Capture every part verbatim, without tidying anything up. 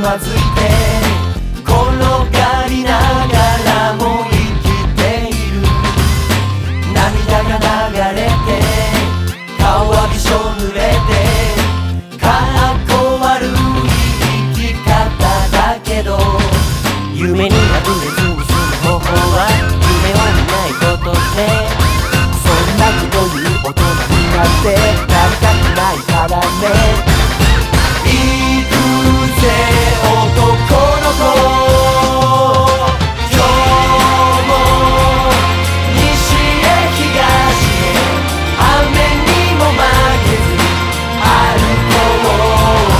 まずいて転がりながらも生きている。涙が流れて顔はびしょ濡れてかっこ悪い生き方だけど、夢にあふれずに済む方法は夢を見ないことで、そんなこと言う大人になってなりたくないからね。行くぜ男の子、今日も西へ東へ雨にも負けず歩こう。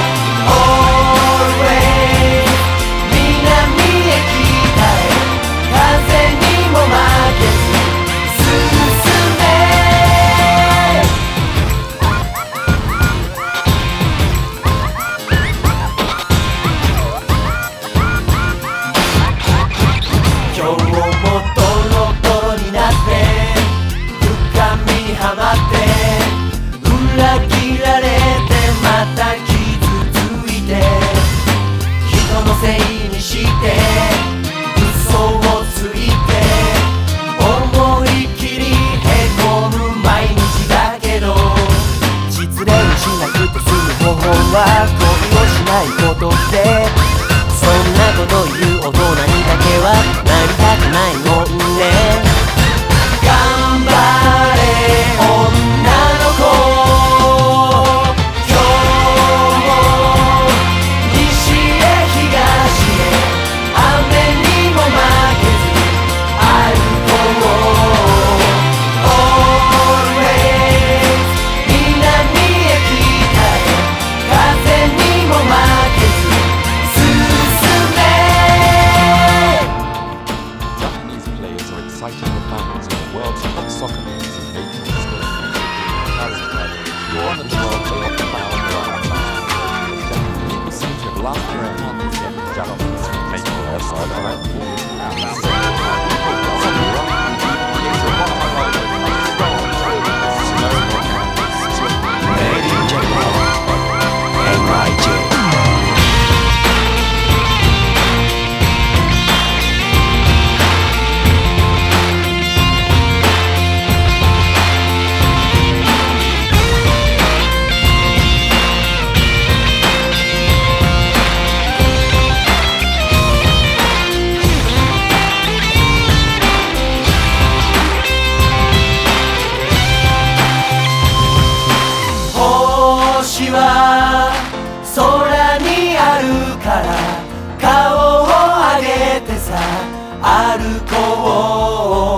Always 南へ北へ風にも負けず進め。今日もドロドロになって深みにはまって裏切られてまた傷ついて人のせいにして嘘をついて思い切りへこむ毎日だけど、失恋しなくて済む方法は恋をしないことで、そんなこと言う大人にだけはなりたくないもんね。頑張れ女の子、今日も西へ東へ雨にも負けず歩こう。 Always 南へ北へ風にも負けず Japanese players are exciting the fans in the world's top soccer leagues in making this game. You're on the twelve day of the bound people seem to have lost their hands yet the Japanese from making their side around. Made in Japan, M I J. 星は空にあるから顔を上げてさ歩こう。